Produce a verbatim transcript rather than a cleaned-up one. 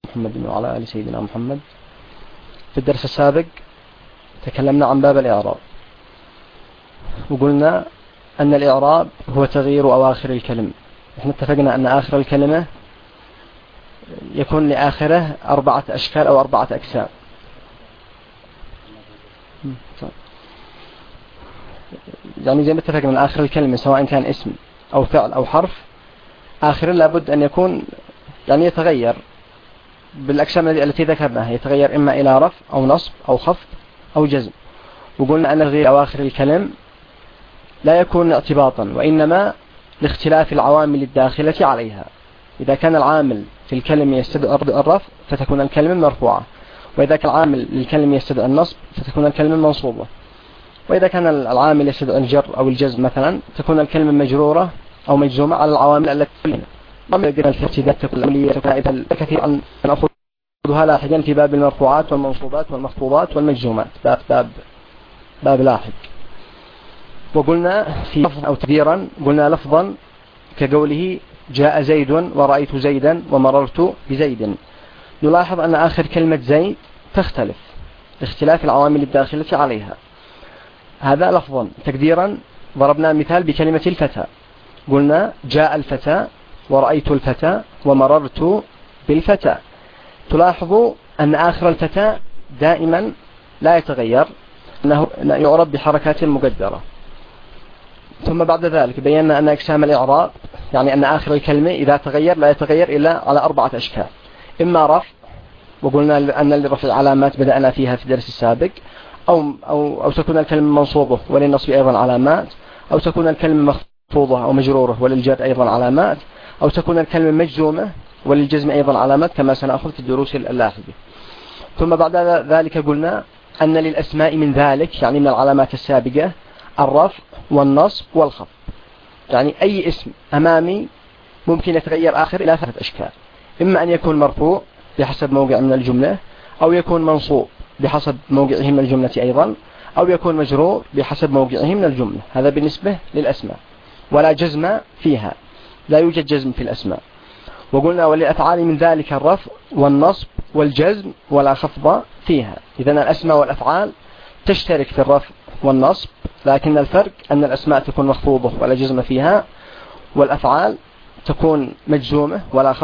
محمد وعلى آل سيدنا محمد. في الدرس السابق تكلمنا عن باب الإعراب، وقلنا أن الإعراب هو تغيير أواخر الكلمة. احنا اتفقنا أن آخر الكلمة يكون لآخره أربعة أشكال أو أربعة أقسام. يعني زي ما اتفقنا من آخر الكلمة سواء كان اسم أو فعل أو حرف، آخر لابد أن يكون يعني يتغير بالأقسام التي ذكرناها، يتغير إما إلى رفع أو نصب أو خفض أو جزم. وقلنا أن تغيير أواخر الكلم لا يكون اعتباطا، وإنما لاختلاف العوامل الداخلة عليها. إذا كان العامل في الكلمة يستدعي الرفع فتكون الكلمة مرفوعة، وإذا كان العامل للكلمة يستدعي النصب فتكون الكلمة منصوبة، وإذا كان العامل يستدعي الجر أو الجزم مثلا تكون الكلمة مجرورة أو مجزومة على العوامل التي تلينا. أما قلنا الارتداد تكون الأولية تكون كثيرا نأخذها لاحقا في باب المرفوعات والمنصوبات والمخفوضات والمجزومات، باب باب باب لاحق. وقلنا في لفظ أو تبيرا قلنا لفظا كقوله جاء زيد ورأيت زيدا ومررت بزيد. نلاحظ أن آخر كلمة زيد تختلف لاختلاف العوامل الداخلة عليها. هذا لفظا. تقديرا ضربنا مثال بكلمة الفتى، قلنا جاء الفتى ورأيت الفتى ومررت بالفتى. تلاحظوا أن آخر الفتى دائما لا يتغير، أنه يعرب بحركات مقدرة. ثم بعد ذلك بينا أن أقسام الإعراب يعني أن آخر الكلمة إذا تغير لا يتغير إلا على أربعة أشكال: إما رفع، وقلنا أن للرفع علامات بدأنا فيها في الدرس السابق، أو, أو, أو تكون الكلمة منصوبة وللنصب أيضا علامات، أو تكون الكلمة مخفوضة أو مجرورة وللجر أيضا علامات، أو تكون الكلمة مجزومة وللجزم أيضا علامات كما سنأخذ في الدروس اللاحقة. ثم بعد ذلك قلنا أن للأسماء من ذلك يعني من العلامات السابقة الرفع والنصب والخفض. يعني أي اسم أمامي ممكن يتغير آخر إلى ثلاثة أشكال: إما أن يكون مرفوع بحسب موقع من الجملة، أو يكون منصوب بحسب موقعه من الجملة أيضا، أو يكون مجرور بحسب موقعه من الجملة. هذا بالنسبة للأسماء، ولا جزم فيها، لا يوجد جزم في الأسماء. وقلنا وللأفعال من ذلك الرفع والنصب والجزم ولا خفض فيها. إذن الأسماء والأفعال تشترك في الرفع والنصب، لكن الفرق أن الأسماء تكون مخفوضة ولا جزم فيها، والأفعال تكون مجزومة ولا خفض